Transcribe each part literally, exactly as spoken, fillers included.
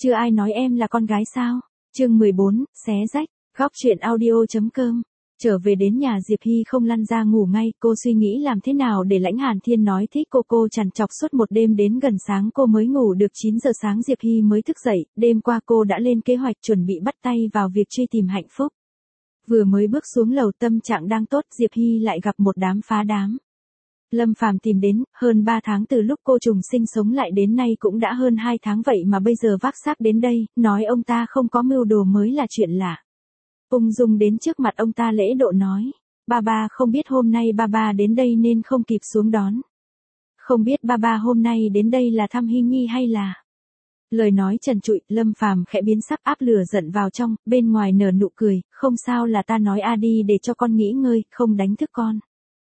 chưa ai nói em là con gái sao? Chương mười bốn, xé rách, góc truyện audio.com. Trở về đến nhà Diệp Hy không lăn ra ngủ ngay, cô suy nghĩ làm thế nào để Lãnh Hàn Thiên nói thích cô cô trằn trọc suốt một đêm đến gần sáng cô mới ngủ được chín giờ sáng Diệp Hy mới thức dậy, đêm qua cô đã lên kế hoạch chuẩn bị bắt tay vào việc truy tìm hạnh phúc. Vừa mới bước xuống lầu tâm trạng đang tốt Diệp Hy lại gặp một đám phá đám. Lâm Phàm tìm đến, hơn ba tháng từ lúc cô trùng sinh sống lại đến nay cũng đã hơn hai tháng vậy mà bây giờ vác xác đến đây, nói ông ta không có mưu đồ mới là chuyện lạ. Ung dung đến trước mặt ông ta lễ độ nói, ba ba không biết hôm nay ba ba đến đây nên không kịp xuống đón. Không biết ba ba hôm nay đến đây là thăm Hy Nhi hay là... Lời nói trần trụi, Lâm Phàm khẽ biến sắc áp lửa giận vào trong, bên ngoài nở nụ cười, không sao là ta nói a đi để cho con nghỉ ngơi, không đánh thức con.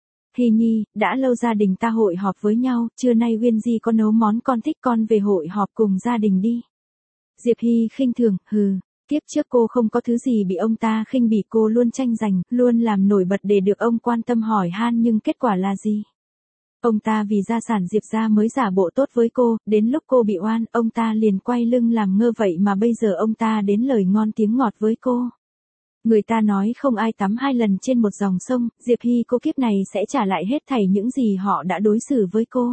Hy Nhi, đã lâu gia đình ta hội họp với nhau, trưa nay Uyên Di có nấu món con thích con về hội họp cùng gia đình đi. Diệp Hy khinh thường, hừ, tiếp trước cô không có thứ gì bị ông ta khinh bỉ cô luôn tranh giành, luôn làm nổi bật để được ông quan tâm hỏi han nhưng kết quả là gì? Ông ta vì gia sản Diệp gia mới giả bộ tốt với cô, đến lúc cô bị oan, ông ta liền quay lưng làm ngơ vậy mà bây giờ ông ta đến lời ngon tiếng ngọt với cô. Người ta nói không ai tắm hai lần trên một dòng sông, Diệp Hy cô kiếp này sẽ trả lại hết thảy những gì họ đã đối xử với cô.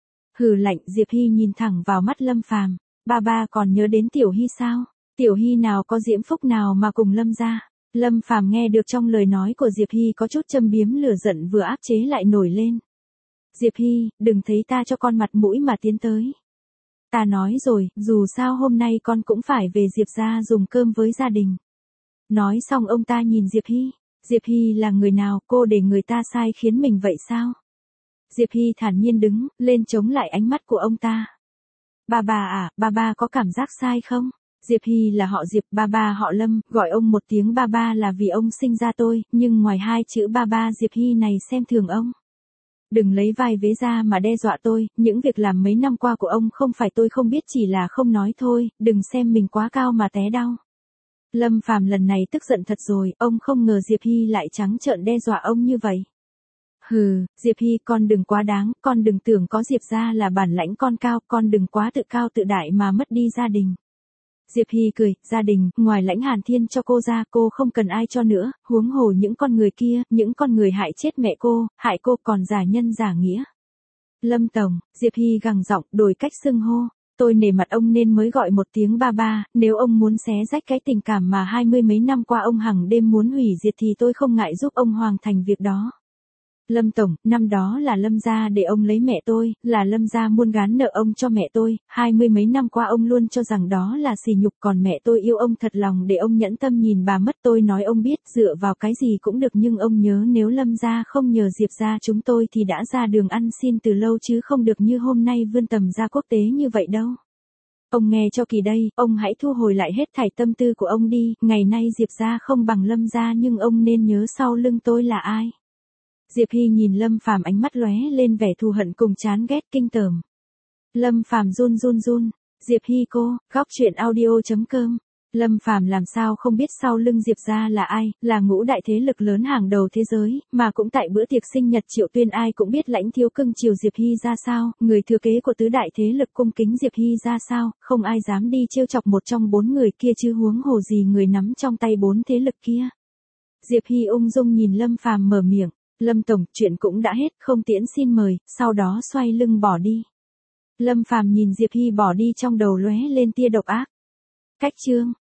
Hừ lạnh, Diệp Hy nhìn thẳng vào mắt Lâm Phàm, ba ba còn nhớ đến Tiểu Hy sao? Tiểu Hy nào có diễm phúc nào mà cùng Lâm gia? Lâm Phàm nghe được trong lời nói của Diệp Hy có chút châm biếm lửa giận vừa áp chế lại nổi lên. Diệp Hy, đừng thấy ta cho con mặt mũi mà tiến tới. Ta nói rồi, dù sao hôm nay con cũng phải về Diệp gia dùng cơm với gia đình. Nói xong ông ta nhìn Diệp Hy. Diệp Hy là người nào, cô để người ta sai khiến mình vậy sao? Diệp Hy thản nhiên đứng, lên chống lại ánh mắt của ông ta. Ba ba à, ba ba có cảm giác sai không? Diệp Hy là họ Diệp, ba ba họ Lâm, gọi ông một tiếng ba ba là vì ông sinh ra tôi, nhưng ngoài hai chữ ba ba Diệp Hy này xem thường ông. Đừng lấy vai vế ra mà đe dọa tôi, những việc làm mấy năm qua của ông không phải tôi không biết chỉ là không nói thôi, đừng xem mình quá cao mà té đau. Lâm Phàm lần này tức giận thật rồi, ông không ngờ Diệp Hy lại trắng trợn đe dọa ông như vậy. Hừ, Diệp Hy con đừng quá đáng, con đừng tưởng có Diệp gia là bản lãnh con cao, con đừng quá tự cao tự đại mà mất đi gia đình. Diệp Hy cười, gia đình, ngoài Lãnh Hàn Thiên cho cô ra, cô không cần ai cho nữa, huống hồ những con người kia, những con người hại chết mẹ cô, hại cô còn giả nhân giả nghĩa. Lâm Tổng, Diệp Hy gằn giọng, đổi cách xưng hô, tôi nể mặt ông nên mới gọi một tiếng ba ba, nếu ông muốn xé rách cái tình cảm mà hai mươi mấy năm qua ông hằng đêm muốn hủy diệt thì tôi không ngại giúp ông hoàn thành việc đó. Lâm Tổng, năm đó là Lâm gia để ông lấy mẹ tôi, là Lâm gia muốn gán nợ ông cho mẹ tôi, hai mươi mấy năm qua ông luôn cho rằng đó là sỉ nhục còn mẹ tôi yêu ông thật lòng để ông nhẫn tâm nhìn bà mất tôi nói ông biết dựa vào cái gì cũng được nhưng ông nhớ nếu Lâm gia không nhờ Diệp gia chúng tôi thì đã ra đường ăn xin từ lâu chứ không được như hôm nay vươn tầm ra quốc tế như vậy đâu. Ông nghe cho kỳ đây, ông hãy thu hồi lại hết thảy tâm tư của ông đi, ngày nay Diệp gia không bằng Lâm gia nhưng ông nên nhớ sau lưng tôi là ai. Diệp Hy nhìn Lâm Phàm ánh mắt lóe lên vẻ thù hận cùng chán ghét kinh tởm. Lâm Phàm run run run, Diệp Hy cô, góc truyện audio.com. Lâm Phàm làm sao không biết sau lưng Diệp gia là ai, là ngũ đại thế lực lớn hàng đầu thế giới, mà cũng tại bữa tiệc sinh nhật Triệu Tuyên ai cũng biết Lãnh thiếu cưng chiều Diệp Hy ra sao, người thừa kế của tứ đại thế lực cung kính Diệp Hy ra sao, không ai dám đi trêu chọc một trong bốn người kia chứ huống hồ gì người nắm trong tay bốn thế lực kia. Diệp Hy ung dung nhìn Lâm Phàm mở miệng. Lâm Tổng, chuyện cũng đã hết, không tiễn xin mời, sau đó xoay lưng bỏ đi. Lâm Phàm nhìn Diệp Hy bỏ đi trong đầu lóe lên tia độc ác. Cách chương.